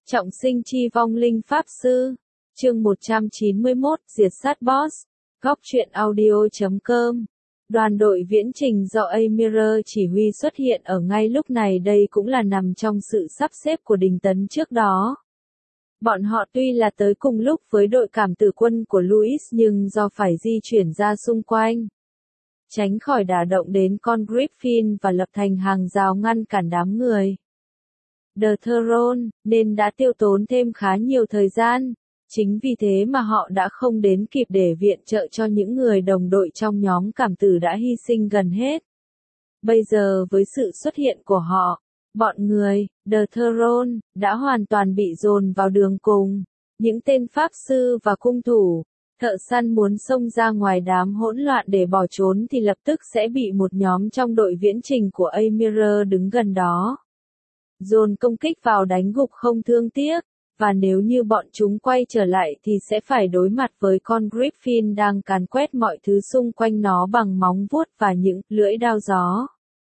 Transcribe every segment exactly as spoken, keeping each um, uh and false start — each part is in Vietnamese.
Trọng sinh chi vong linh pháp sư. Chương một trăm chín mươi mốt, diệt sát boss. Góc truyện audio chấm com. Đoàn đội viễn trình do Amira chỉ huy xuất hiện ở ngay lúc này, đây cũng là nằm trong sự sắp xếp của Đình Tấn trước đó. Bọn họ tuy là tới cùng lúc với đội cảm tử quân của Louis nhưng do phải di chuyển ra xung quanh, tránh khỏi đả động đến con Griffin và lập thành hàng rào ngăn cản đám người The Throne, nên đã tiêu tốn thêm khá nhiều thời gian. Chính vì thế mà họ đã không đến kịp để viện trợ cho những người đồng đội trong nhóm cảm tử đã hy sinh gần hết. Bây giờ với sự xuất hiện của họ, bọn người, The Throne, đã hoàn toàn bị dồn vào đường cùng. Những tên pháp sư và cung thủ, thợ săn muốn xông ra ngoài đám hỗn loạn để bỏ trốn thì lập tức sẽ bị một nhóm trong đội viễn trình của Amira đứng gần đó dồn công kích vào đánh gục không thương tiếc, và nếu như bọn chúng quay trở lại thì sẽ phải đối mặt với con Griffin đang càn quét mọi thứ xung quanh nó bằng móng vuốt và những lưỡi đao gió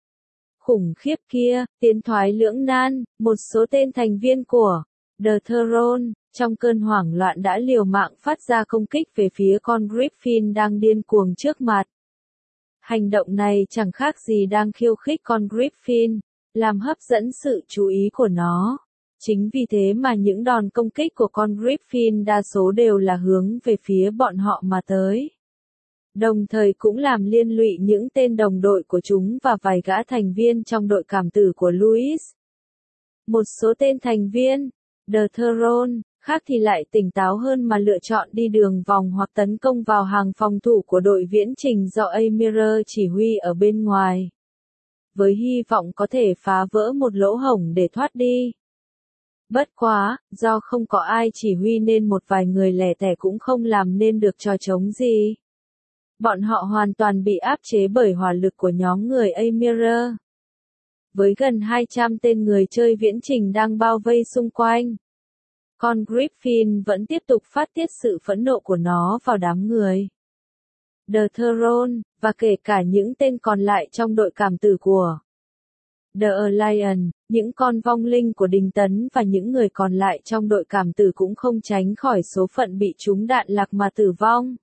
khủng khiếp kia. Tiến thoái lưỡng nan, một số tên thành viên của The Throne, trong cơn hoảng loạn đã liều mạng phát ra công kích về phía con Griffin đang điên cuồng trước mặt. Hành động này chẳng khác gì đang khiêu khích con Griffin, làm hấp dẫn sự chú ý của nó. Chính vì thế mà những đòn công kích của con Griffin đa số đều là hướng về phía bọn họ mà tới. Đồng thời cũng làm liên lụy những tên đồng đội của chúng và vài gã thành viên trong đội cảm tử của Louis. Một số tên thành viên, The Throne, khác thì lại tỉnh táo hơn mà lựa chọn đi đường vòng hoặc tấn công vào hàng phòng thủ của đội viễn trình do Amira chỉ huy ở bên ngoài, với hy vọng có thể phá vỡ một lỗ hổng để thoát đi. Bất quá, do không có ai chỉ huy nên một vài người lẻ tẻ cũng không làm nên được trò trống gì. Bọn họ hoàn toàn bị áp chế bởi hỏa lực của nhóm người Amira. Với gần hai trăm tên người chơi viễn trình đang bao vây xung quanh, con Griffin vẫn tiếp tục phát tiết sự phẫn nộ của nó vào đám người The Throne, và kể cả những tên còn lại trong đội cảm tử của The Alliance, những con vong linh của Đình Tấn và những người còn lại trong đội cảm tử cũng không tránh khỏi số phận bị trúng đạn lạc mà tử vong.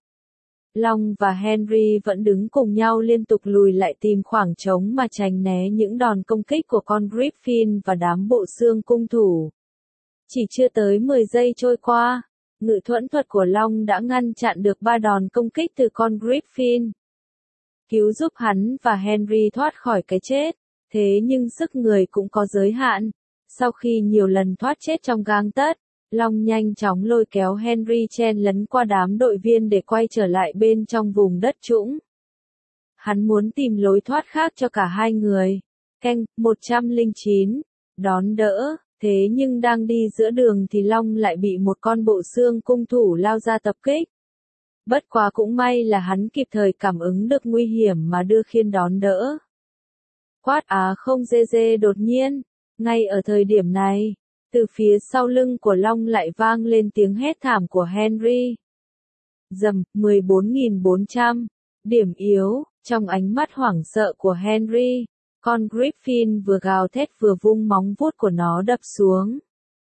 Long và Henry vẫn đứng cùng nhau liên tục lùi lại tìm khoảng trống mà tránh né những đòn công kích của con Griffin và đám bộ xương cung thủ. Chỉ chưa tới mười giây trôi qua, ngự thuẫn thuật của Long đã ngăn chặn được ba đòn công kích từ con Griffin, cứu giúp hắn và Henry thoát khỏi cái chết. Thế nhưng sức người cũng có giới hạn. Sau khi nhiều lần thoát chết trong gang tấc, Long nhanh chóng lôi kéo Henry chen lấn qua đám đội viên để quay trở lại bên trong vùng đất trũng. Hắn muốn tìm lối thoát khác cho cả hai người. Canh, một trăm lẻ chín, đón đỡ. Thế nhưng đang đi giữa đường thì Long lại bị một con bộ xương cung thủ lao ra tập kích. Bất quá cũng may là hắn kịp thời cảm ứng được nguy hiểm mà đưa khiên đón đỡ. Quát á không dê dê đột nhiên, ngay ở thời điểm này, từ phía sau lưng của Long lại vang lên tiếng hét thảm của Henry. Dầm, mười bốn nghìn bốn trăm, điểm yếu, trong ánh mắt hoảng sợ của Henry, con Griffin vừa gào thét vừa vung móng vuốt của nó đập xuống,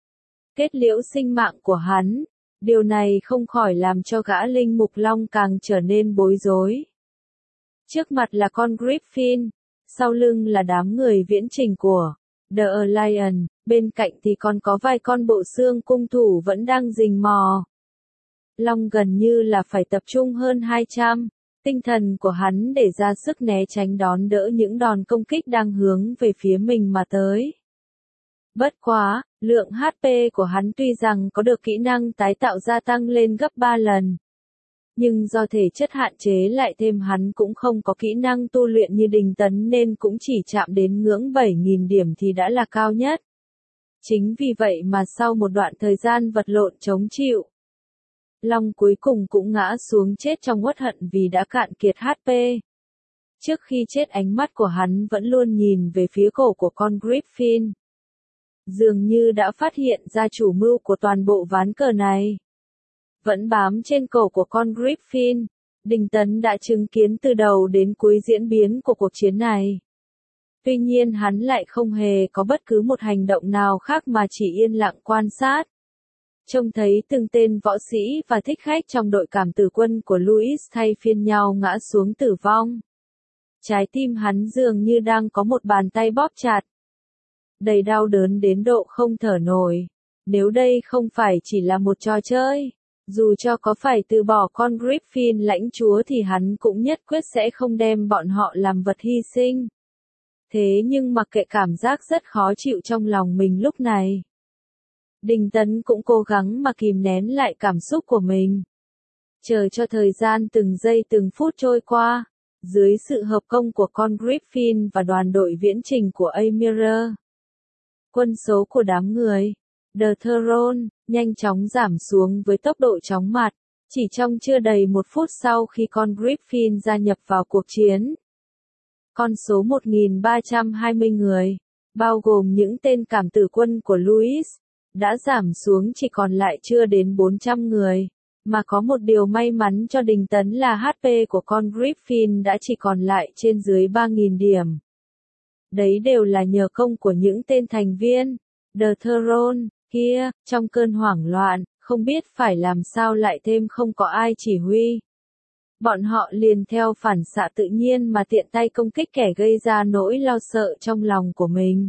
kết liễu sinh mạng của hắn. Điều này không khỏi làm cho gã linh mục Long càng trở nên bối rối. Trước mặt là con Griffin, sau lưng là đám người viễn trình của The Alliance, bên cạnh thì còn có vài con bộ xương cung thủ vẫn đang rình mò. Long gần như là phải tập trung hơn hai trăm, tinh thần của hắn để ra sức né tránh đón đỡ những đòn công kích đang hướng về phía mình mà tới. Bất quá, lượng hát pê của hắn tuy rằng có được kỹ năng tái tạo gia tăng lên gấp ba lần, nhưng do thể chất hạn chế lại thêm hắn cũng không có kỹ năng tu luyện như Đình Tấn nên cũng chỉ chạm đến ngưỡng bảy nghìn điểm thì đã là cao nhất. Chính vì vậy mà sau một đoạn thời gian vật lộn chống chịu, Long cuối cùng cũng ngã xuống chết trong uất hận vì đã cạn kiệt hát pê. Trước khi chết ánh mắt của hắn vẫn luôn nhìn về phía cổ của con Griffin. Dường như đã phát hiện ra chủ mưu của toàn bộ ván cờ này vẫn bám trên cổ của con Griffin. Đình Tấn đã chứng kiến từ đầu đến cuối diễn biến của cuộc chiến này. Tuy nhiên hắn lại không hề có bất cứ một hành động nào khác mà chỉ yên lặng quan sát. Trông thấy từng tên võ sĩ và thích khách trong đội cảm tử quân của Louis thay phiên nhau ngã xuống tử vong. Trái tim hắn dường như đang có một bàn tay bóp chặt. Đầy đau đớn đến độ không thở nổi. Nếu đây không phải chỉ là một trò chơi, dù cho có phải từ bỏ con Griffin lãnh chúa thì hắn cũng nhất quyết sẽ không đem bọn họ làm vật hy sinh. Thế nhưng mặc kệ cảm giác rất khó chịu trong lòng mình lúc này, Đinh Tấn cũng cố gắng mà kìm nén lại cảm xúc của mình. Chờ cho thời gian từng giây từng phút trôi qua, dưới sự hợp công của con Griffin và đoàn đội viễn trình của Aemir, quân số của đám người The Throne nhanh chóng giảm xuống với tốc độ chóng mặt. Chỉ trong chưa đầy một phút sau khi con Griffin gia nhập vào cuộc chiến, con số một nghìn ba trăm hai mươi người, bao gồm những tên cảm tử quân của Louis, đã giảm xuống chỉ còn lại chưa đến bốn trăm người. Mà có một điều may mắn cho Đinh Tấn là hát pê của con Griffin đã chỉ còn lại trên dưới ba nghìn điểm. Đấy đều là nhờ công của những tên thành viên The Throne kia, trong cơn hoảng loạn, không biết phải làm sao lại thêm không có ai chỉ huy. Bọn họ liền theo phản xạ tự nhiên mà tiện tay công kích kẻ gây ra nỗi lo sợ trong lòng của mình.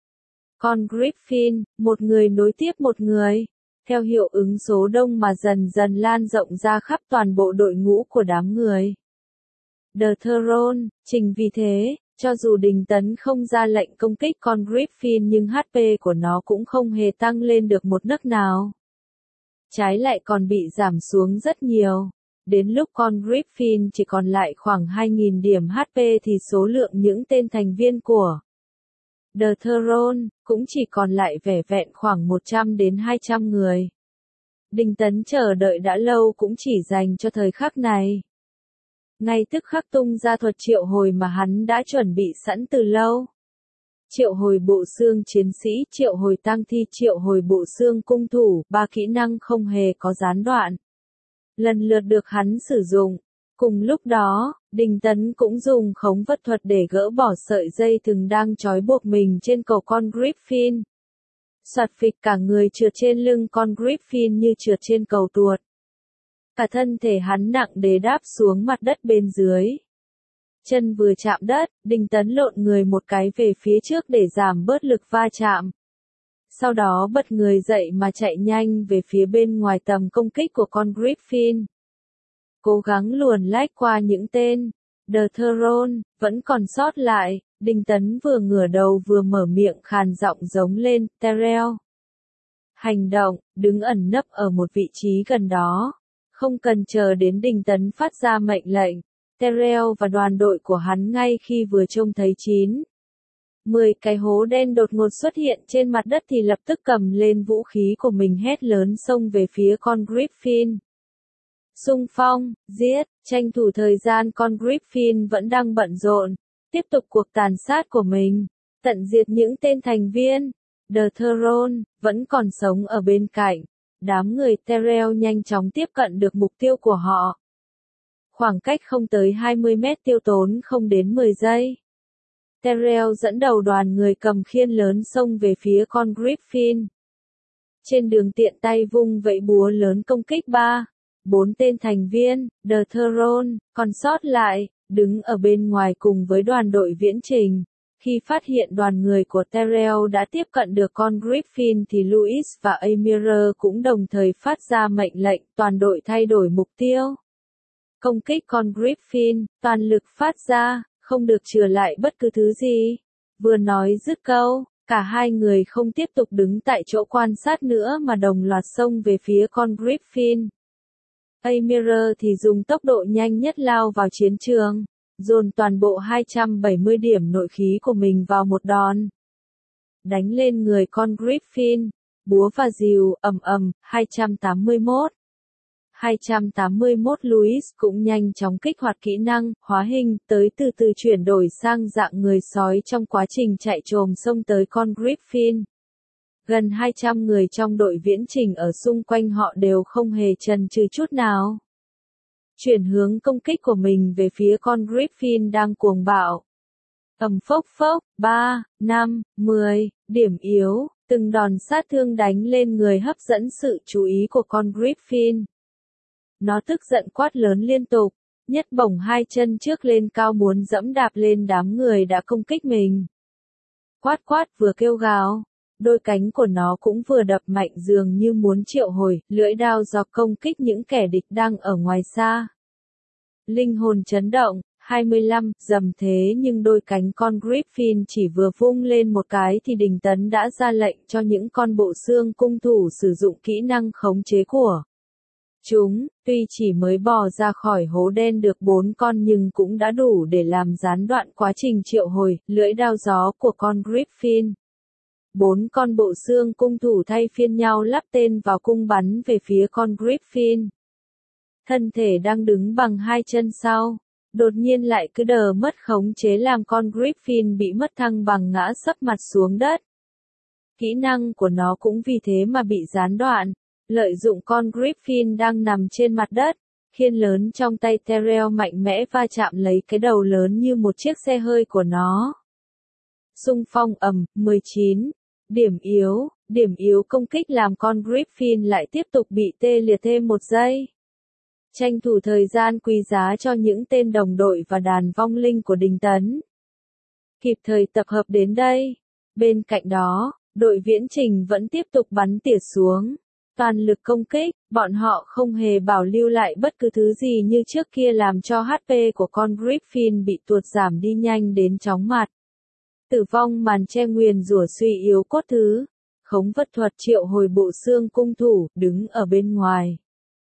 Con Griffin, một người nối tiếp một người, theo hiệu ứng số đông mà dần dần lan rộng ra khắp toàn bộ đội ngũ của đám người The Throne. Chính vì thế, cho dù Đinh Tấn không ra lệnh công kích con Griffin nhưng hát pê của nó cũng không hề tăng lên được một nấc nào. Trái lại còn bị giảm xuống rất nhiều. Đến lúc con Griffin chỉ còn lại khoảng hai nghìn điểm hát pê thì số lượng những tên thành viên của The Throne cũng chỉ còn lại vẻn vẹn khoảng một trăm đến hai trăm người. Đinh Tấn chờ đợi đã lâu cũng chỉ dành cho thời khắc này. Ngay tức khắc tung ra thuật triệu hồi mà hắn đã chuẩn bị sẵn từ lâu. Triệu hồi bộ xương chiến sĩ, triệu hồi tang thi, triệu hồi bộ xương cung thủ, ba kỹ năng không hề có gián đoạn. Lần lượt được hắn sử dụng. Cùng lúc đó, Đinh Tấn cũng dùng khống vật thuật để gỡ bỏ sợi dây thừng đang trói buộc mình trên cổ con Griffin. Soạt phịch, cả người trượt trên lưng con Griffin như trượt trên cầu tuột. Cả thân thể hắn nặng nề đáp xuống mặt đất bên dưới. Chân vừa chạm đất, Đinh Tấn lộn người một cái về phía trước để giảm bớt lực va chạm. Sau đó bật người dậy mà chạy nhanh về phía bên ngoài tầm công kích của con Griffin. Cố gắng luồn lách qua những tên The Throne vẫn còn sót lại, Đinh Tấn vừa ngửa đầu vừa mở miệng khàn giọng giống lên, Tyrell. Hành động, đứng ẩn nấp ở một vị trí gần đó. Không cần chờ đến Đinh Tấn phát ra mệnh lệnh, Tyrell và đoàn đội của hắn ngay khi vừa trông thấy chín mười cái hố đen đột ngột xuất hiện trên mặt đất thì lập tức cầm lên vũ khí của mình hét lớn xông về phía con Griffin. Xung phong, giết, tranh thủ thời gian con Griffin vẫn đang bận rộn, tiếp tục cuộc tàn sát của mình, tận diệt những tên thành viên The Throne vẫn còn sống ở bên cạnh. Đám người Tyrell nhanh chóng tiếp cận được mục tiêu của họ. Khoảng cách không tới hai mươi mét tiêu tốn không đến mười giây. Tyrell dẫn đầu đoàn người cầm khiên lớn xông về phía con Griffin. Trên đường tiện tay vung vẫy búa lớn công kích ba, bốn tên thành viên The Throne còn sót lại, đứng ở bên ngoài cùng với đoàn đội viễn trình. Khi phát hiện đoàn người của Tyrell đã tiếp cận được con Griffin thì Louis và Aemir cũng đồng thời phát ra mệnh lệnh toàn đội thay đổi mục tiêu. Công kích con Griffin, toàn lực phát ra, không được chừa lại bất cứ thứ gì. Vừa nói dứt câu, cả hai người không tiếp tục đứng tại chỗ quan sát nữa mà đồng loạt xông về phía con Griffin. Aemir thì dùng tốc độ nhanh nhất lao vào chiến trường, dồn toàn bộ hai trăm bảy mươi điểm nội khí của mình vào một đòn. Đánh lên người con Griffin, búa và rìu, ầm ầm, hai trăm tám mươi mốt. hai trăm tám mươi mốt Louis cũng nhanh chóng kích hoạt kỹ năng, hóa hình, tới từ từ chuyển đổi sang dạng người sói trong quá trình chạy trồm xông tới con Griffin. Gần hai trăm người trong đội viễn trình ở xung quanh họ đều không hề chần chừ chút nào. Chuyển hướng công kích của mình về phía con Griffin đang cuồng bạo. Ầm phốc phốc, ba, năm, mười, điểm yếu, từng đòn sát thương đánh lên người hấp dẫn sự chú ý của con Griffin. Nó tức giận quát lớn liên tục, nhất bổng hai chân trước lên cao muốn dẫm đạp lên đám người đã công kích mình. Quát quát vừa kêu gào, đôi cánh của nó cũng vừa đập mạnh dường như muốn triệu hồi, lưỡi đao giọc công kích những kẻ địch đang ở ngoài xa. Linh hồn chấn động, hai mươi lăm, dầm thế nhưng đôi cánh con Griffin chỉ vừa vung lên một cái thì Đình Tấn đã ra lệnh cho những con bộ xương cung thủ sử dụng kỹ năng khống chế của chúng, tuy chỉ mới bò ra khỏi hố đen được bốn con nhưng cũng đã đủ để làm gián đoạn quá trình triệu hồi, lưỡi đao gió của con Griffin. Bốn con bộ xương cung thủ thay phiên nhau lắp tên vào cung bắn về phía con Griffin. Thân thể đang đứng bằng hai chân sau, đột nhiên lại cứ đờ mất khống chế làm con Griffin bị mất thăng bằng ngã sấp mặt xuống đất. Kỹ năng của nó cũng vì thế mà bị gián đoạn. Lợi dụng con Griffin đang nằm trên mặt đất, khiên lớn trong tay Terrell mạnh mẽ va chạm lấy cái đầu lớn như một chiếc xe hơi của nó. Xung phong ầm, mười chín. Điểm yếu, điểm yếu công kích làm con Griffin lại tiếp tục bị tê liệt thêm một giây. Tranh thủ thời gian quý giá cho những tên đồng đội và đàn vong linh của Đình Tấn. Kịp thời tập hợp đến đây. Bên cạnh đó, đội viễn trình vẫn tiếp tục bắn tỉa xuống. Toàn lực công kích, bọn họ không hề bảo lưu lại bất cứ thứ gì như trước kia làm cho hát pê của con Griffin bị tuột giảm đi nhanh đến chóng mặt. Tử vong màn che nguyền rủa suy yếu cốt thứ, khống vật thuật triệu hồi bộ xương cung thủ, đứng ở bên ngoài.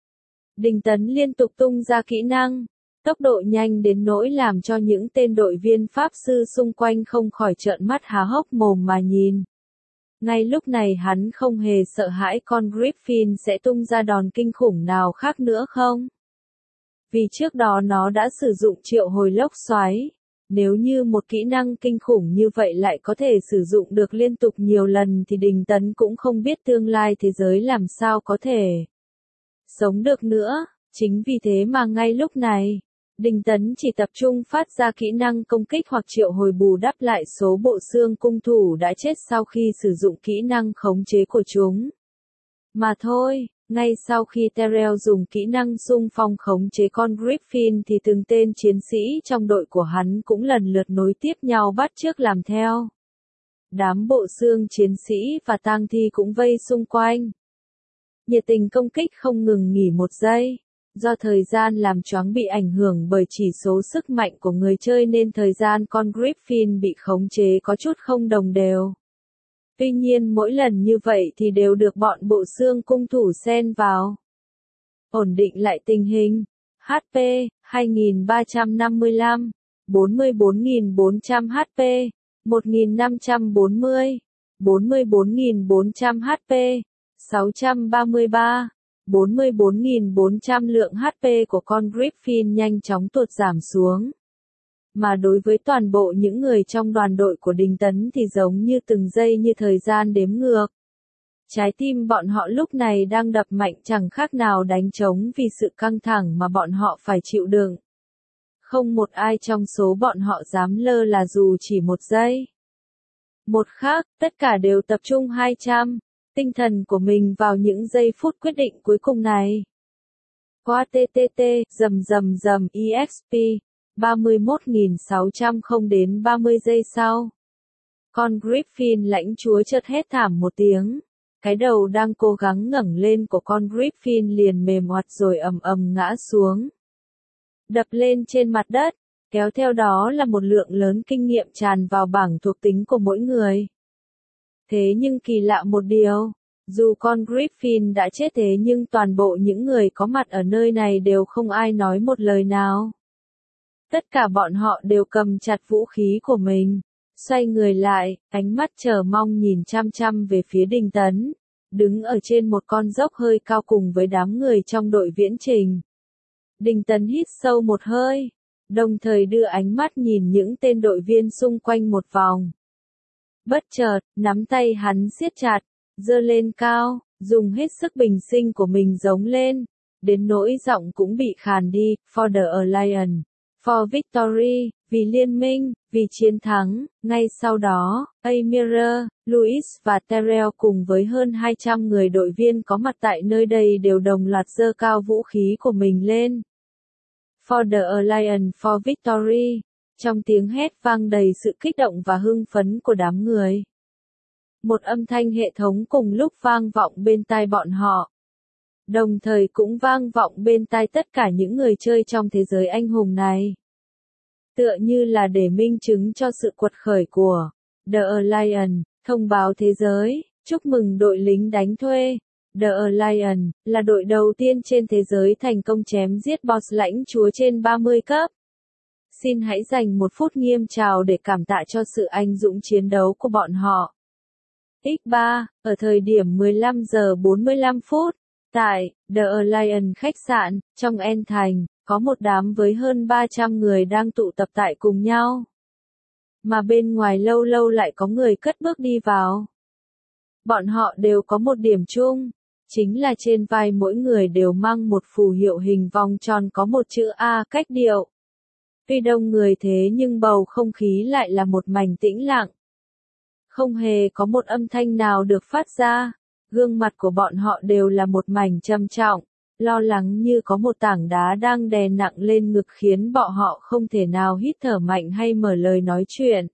Đình Tấn liên tục tung ra kỹ năng, tốc độ nhanh đến nỗi làm cho những tên đội viên pháp sư xung quanh không khỏi trợn mắt há hốc mồm mà nhìn. Ngay lúc này hắn không hề sợ hãi con Griffin sẽ tung ra đòn kinh khủng nào khác nữa không? Vì trước đó nó đã sử dụng triệu hồi lốc xoáy. Nếu như một kỹ năng kinh khủng như vậy lại có thể sử dụng được liên tục nhiều lần thì Đình Tấn cũng không biết tương lai thế giới làm sao có thể sống được nữa. Chính vì thế mà ngay lúc này, Đình Tấn chỉ tập trung phát ra kỹ năng công kích hoặc triệu hồi bù đắp lại số bộ xương cung thủ đã chết sau khi sử dụng kỹ năng khống chế của chúng. Mà thôi, ngay sau khi Terrell dùng kỹ năng xung phong khống chế con Griffin thì từng tên chiến sĩ trong đội của hắn cũng lần lượt nối tiếp nhau bắt chước làm theo. Đám bộ xương chiến sĩ và tang thi cũng vây xung quanh. Nhiệt tình công kích không ngừng nghỉ một giây. Do thời gian làm choáng bị ảnh hưởng bởi chỉ số sức mạnh của người chơi nên thời gian con Griffin bị khống chế có chút không đồng đều. Tuy nhiên mỗi lần như vậy thì đều được bọn bộ xương cung thủ xen vào. Ổn định lại tình hình. hát pê, hai nghìn ba trăm năm mươi lăm, bốn mươi bốn nghìn bốn trăm hát pê, một nghìn năm trăm bốn mươi, bốn mươi bốn nghìn bốn trăm hát pê, sáu trăm ba mươi ba. bốn mươi bốn nghìn bốn trăm lượng hát pê của con Griffin nhanh chóng tuột giảm xuống. Mà đối với toàn bộ những người trong đoàn đội của Đình Tấn thì giống như từng giây như thời gian đếm ngược. Trái tim bọn họ lúc này đang đập mạnh chẳng khác nào đánh trống vì sự căng thẳng mà bọn họ phải chịu đựng. Không một ai trong số bọn họ dám lơ là dù chỉ một giây. Một khác, tất cả đều tập trung hai trăm. Tinh thần của mình vào những giây phút quyết định cuối cùng này. Qua tê tê tê, rầm rầm rầm e ích pê, ba mươi mốt nghìn sáu trăm không đến ba mươi giây sau. Con Griffin lãnh chúa chợt hét thảm một tiếng. Cái đầu đang cố gắng ngẩng lên của con Griffin liền mềm oặt rồi ầm ầm ngã xuống. Đập lên trên mặt đất, kéo theo đó là một lượng lớn kinh nghiệm tràn vào bảng thuộc tính của mỗi người. Thế nhưng kỳ lạ một điều, dù con Griffin đã chết thế nhưng toàn bộ những người có mặt ở nơi này đều không ai nói một lời nào. Tất cả bọn họ đều cầm chặt vũ khí của mình, xoay người lại, ánh mắt chờ mong nhìn chăm chăm về phía Đình Tấn, đứng ở trên một con dốc hơi cao cùng với đám người trong đội viễn trình. Đình Tấn hít sâu một hơi, đồng thời đưa ánh mắt nhìn những tên đội viên xung quanh một vòng. Bất chợt, nắm tay hắn siết chặt, giơ lên cao, dùng hết sức bình sinh của mình giống lên, đến nỗi giọng cũng bị khàn đi, For the Alliance, For victory, vì liên minh, vì chiến thắng. Ngay sau đó, Amira, Louis và Terrell cùng với hơn hai trăm người đội viên có mặt tại nơi đây đều đồng loạt giơ cao vũ khí của mình lên. For the Alliance for victory, trong tiếng hét vang đầy sự kích động và hưng phấn của đám người. Một âm thanh hệ thống cùng lúc vang vọng bên tai bọn họ. Đồng thời cũng vang vọng bên tai tất cả những người chơi trong thế giới anh hùng này. Tựa như là để minh chứng cho sự quật khởi của The Alliance, thông báo thế giới, chúc mừng đội lính đánh thuê. The Alliance là đội đầu tiên trên thế giới thành công chém giết boss lãnh chúa trên ba mươi cấp. Xin hãy dành một phút nghiêm chào để cảm tạ cho sự anh dũng chiến đấu của bọn họ. ích ba, ở thời điểm mười lăm giờ bốn mươi lăm phút, tại The Alliance khách sạn, trong En Thành, có một đám với hơn ba trăm người đang tụ tập tại cùng nhau. Mà bên ngoài lâu lâu lại có người cất bước đi vào. Bọn họ đều có một điểm chung, chính là trên vai mỗi người đều mang một phù hiệu hình vòng tròn có một chữ A cách điệu. Tuy đông người thế nhưng bầu không khí lại là một mảnh tĩnh lặng. Không hề có một âm thanh nào được phát ra, gương mặt của bọn họ đều là một mảnh trầm trọng, lo lắng như có một tảng đá đang đè nặng lên ngực khiến bọn họ không thể nào hít thở mạnh hay mở lời nói chuyện.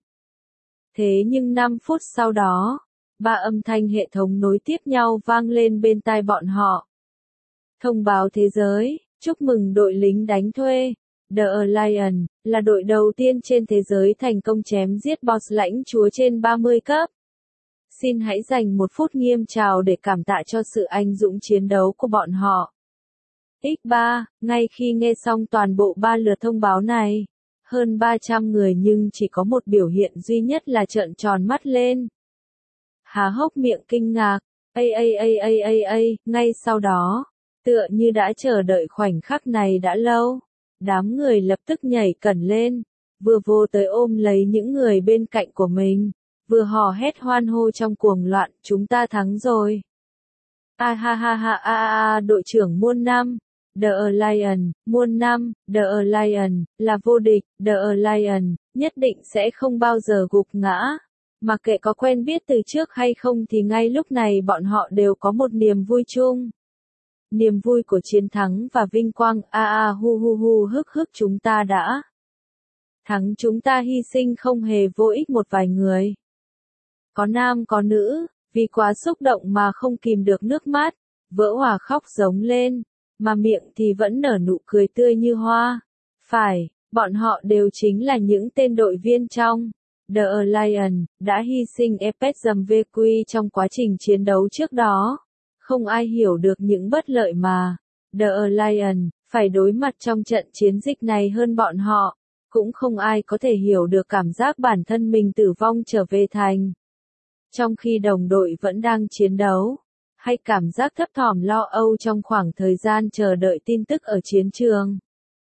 Thế nhưng năm phút sau đó, ba âm thanh hệ thống nối tiếp nhau vang lên bên tai bọn họ. Thông báo thế giới, chúc mừng đội lính đánh thuê. The Alliance là đội đầu tiên trên thế giới thành công chém giết boss lãnh chúa trên ba mươi cấp. Xin hãy dành một phút nghiêm chào để cảm tạ cho sự anh dũng chiến đấu của bọn họ. ích ba, ngay khi nghe xong toàn bộ ba lượt thông báo này, hơn ba trăm người nhưng chỉ có một biểu hiện duy nhất là trợn tròn mắt lên. Há hốc miệng kinh ngạc, a a a a a a, ngay sau đó, tựa như đã chờ đợi khoảnh khắc này đã lâu. Đám người lập tức nhảy cẩn lên, vừa vô tới ôm lấy những người bên cạnh của mình, vừa hò hét hoan hô trong cuồng loạn, chúng ta thắng rồi. A ha ha ha a a a, đội trưởng muôn năm, The Alliance, muôn năm, The Alliance, là vô địch, The Alliance, nhất định sẽ không bao giờ gục ngã. Mà kệ có quen biết từ trước hay không thì ngay lúc này bọn họ đều có một niềm vui chung. Niềm vui của chiến thắng và vinh quang, a a hu hu hu hức hức chúng ta đã thắng, chúng ta hy sinh không hề vô ích một vài người. Có nam có nữ, vì quá xúc động mà không kìm được nước mắt, vỡ òa khóc giống lên, mà miệng thì vẫn nở nụ cười tươi như hoa. Phải, bọn họ đều chính là những tên đội viên trong The Alliance, đã hy sinh Epes Zamvequi trong quá trình chiến đấu trước đó. Không ai hiểu được những bất lợi mà The Alliance phải đối mặt trong trận chiến dịch này hơn bọn họ, cũng không ai có thể hiểu được cảm giác bản thân mình tử vong trở về thành. Trong khi đồng đội vẫn đang chiến đấu, hay cảm giác thấp thỏm lo âu trong khoảng thời gian chờ đợi tin tức ở chiến trường.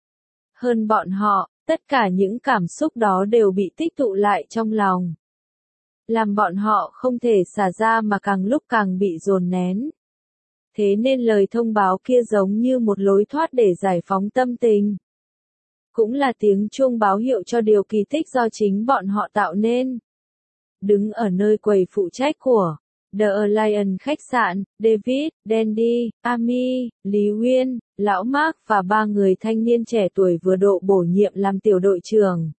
Hơn bọn họ, tất cả những cảm xúc đó đều bị tích tụ lại trong lòng. Làm bọn họ không thể xả ra mà càng lúc càng bị dồn nén. Thế nên lời thông báo kia giống như một lối thoát để giải phóng tâm tình. Cũng là tiếng chuông báo hiệu cho điều kỳ tích do chính bọn họ tạo nên. Đứng ở nơi quầy phụ trách của The Alliance khách sạn, David, Dandy, Amy, Lý Uyên, Lão Mark và ba người thanh niên trẻ tuổi vừa độ bổ nhiệm làm tiểu đội trưởng.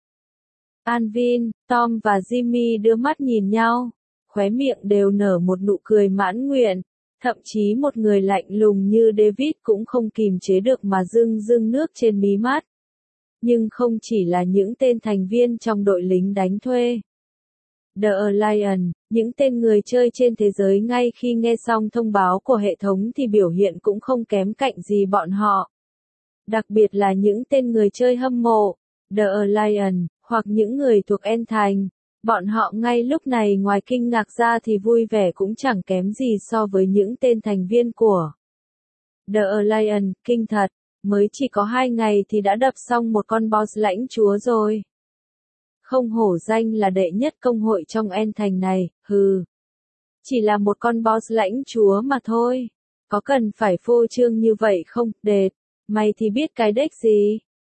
Alvin, Tom và Jimmy đưa mắt nhìn nhau, khóe miệng đều nở một nụ cười mãn nguyện. Thậm chí một người lạnh lùng như David cũng không kìm chế được mà rưng rưng nước trên mí mắt. Nhưng không chỉ là những tên thành viên trong đội lính đánh thuê. The Alliance, những tên người chơi trên thế giới ngay khi nghe xong thông báo của hệ thống thì biểu hiện cũng không kém cạnh gì bọn họ. Đặc biệt là những tên người chơi hâm mộ The Alliance, hoặc những người thuộc En Thành. Bọn họ ngay lúc này ngoài kinh ngạc ra thì vui vẻ cũng chẳng kém gì so với những tên thành viên của The Alliance. Kinh thật, mới chỉ có hai ngày thì đã đập xong một con boss lãnh chúa rồi. Không hổ danh là đệ nhất công hội trong En Thành này, hừ. Chỉ là một con boss lãnh chúa mà thôi. Có cần phải phô trương như vậy không, Đệt? Mày thì biết cái đếch gì?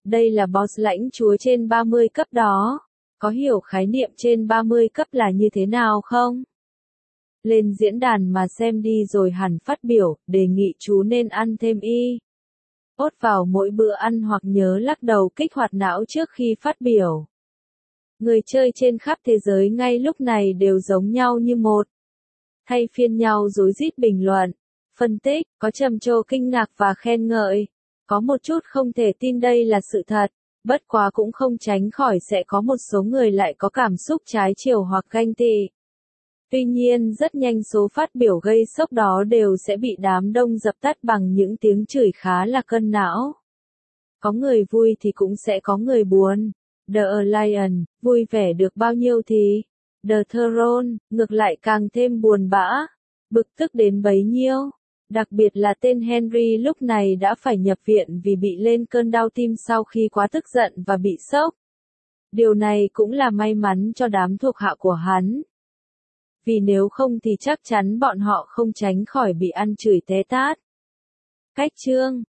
Đây là boss lãnh chúa trên ba mươi cấp đó. Có hiểu khái niệm trên ba mươi cấp là như thế nào không? Lên diễn đàn mà xem đi rồi hẳn phát biểu, đề nghị chú nên ăn thêm y. Ốt vào mỗi bữa ăn hoặc nhớ lắc đầu kích hoạt não trước khi phát biểu. Người chơi trên khắp thế giới ngay lúc này đều giống nhau như một. Thay phiên nhau rối rít bình luận, phân tích, có trầm trồ kinh ngạc và khen ngợi. Có một chút không thể tin đây là sự thật, bất quá cũng không tránh khỏi sẽ có một số người lại có cảm xúc trái chiều hoặc ganh tị. Tuy nhiên rất nhanh số phát biểu gây sốc đó đều sẽ bị đám đông dập tắt bằng những tiếng chửi khá là cân não. Có người vui thì cũng sẽ có người buồn. The Lion, vui vẻ được bao nhiêu thì The Throne, ngược lại càng thêm buồn bã, bực tức đến bấy nhiêu. Đặc biệt là tên Henry lúc này đã phải nhập viện vì bị lên cơn đau tim sau khi quá tức giận và bị sốc. Điều này cũng là may mắn cho đám thuộc hạ của hắn. Vì nếu không thì chắc chắn bọn họ không tránh khỏi bị ăn chửi té tát. Cách chương